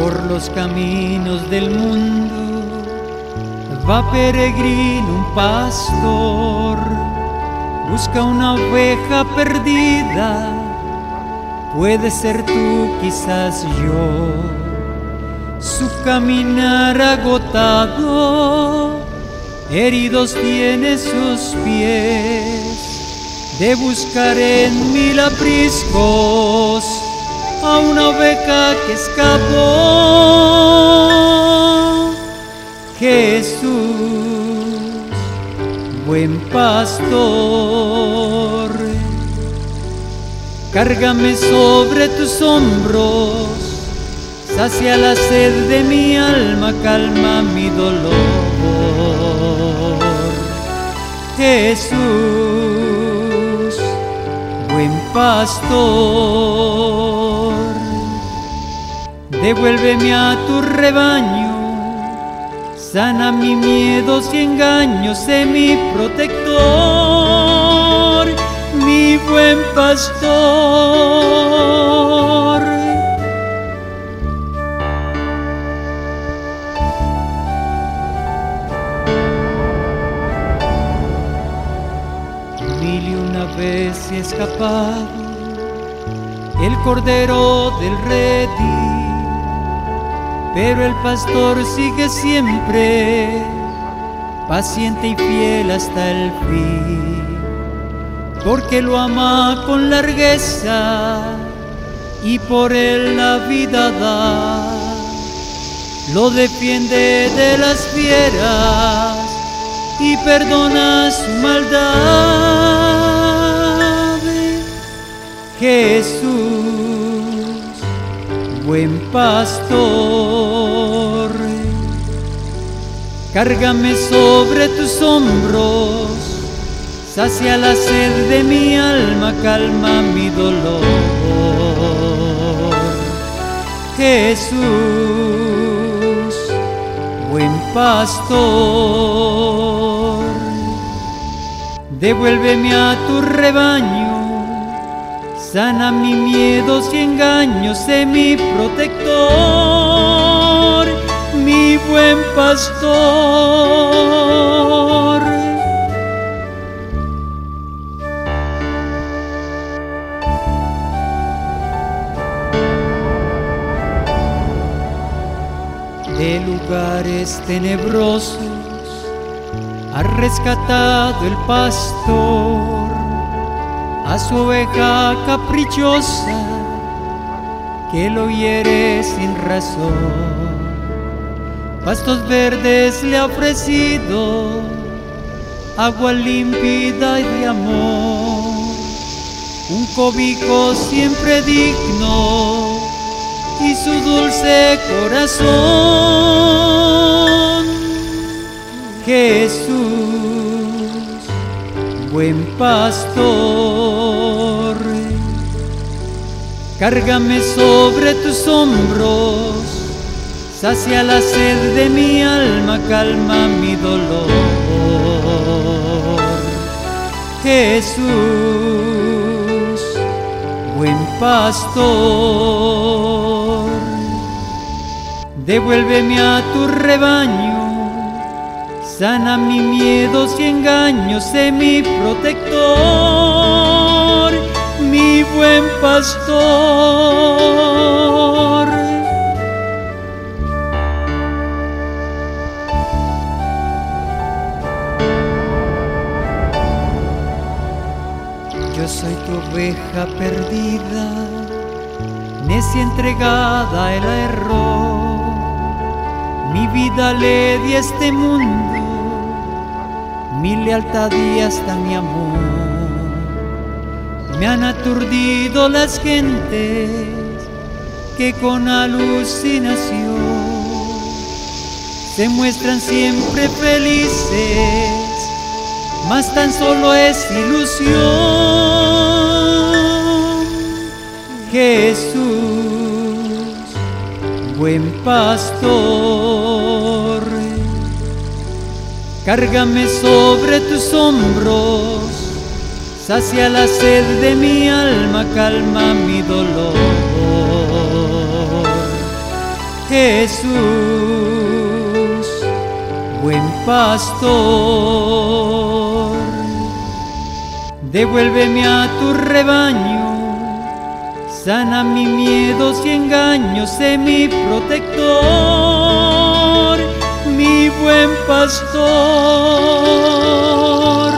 Por los caminos del mundo va peregrino un pastor, busca una oveja perdida, puede ser tú, quizás yo. Su caminar agotado, heridos tiene sus pies, de buscar en mil apriscos a una oveja que escapó. Jesús, buen pastor, cárgame sobre tus hombros, sacia la sed de mi alma, calma mi dolor. Jesús, buen pastor, devuélveme a tu rebaño, sana mis miedos y engaños, sé mi protector, mi buen pastor. Mil y una vez he escapado el cordero del redil, pero el pastor sigue siempre, paciente y fiel hasta el fin, porque lo ama con largueza y por él la vida da. Lo defiende de las fieras y perdona su maldad. Jesús, buen pastor, cárgame sobre tus hombros, sacia la sed de mi alma, calma mi dolor. Jesús, buen pastor, devuélveme a tu rebaño, sana mis miedos y engaños, sé mi protector, mi buen pastor. De lugares tenebrosos ha rescatado el pastor a su oveja caprichosa que lo hiere sin razón. Pastos verdes le ha ofrecido, agua límpida y de amor, un cobijo siempre digno y su dulce corazón. Jesús, buen pastor, cárgame sobre tus hombros, sacia la sed de mi alma, calma mi dolor. Jesús, buen pastor, devuélveme a tu rebaño, sana mis miedos y engaños, sé mi protector, mi buen pastor. Yo soy tu oveja perdida, necia entregada al error, mi vida le di a este mundo, mi lealtad y hasta mi amor. Me han aturdido las gentes que con alucinación se muestran siempre felices, mas tan solo es ilusión. Jesús, buen pastor, cárgame sobre tus hombros, sacia la sed de mi alma, calma mi dolor. Jesús, buen pastor. Devuélveme a tu rebaño, sana mis miedos y engaños, sé mi protector, mi buen pastor.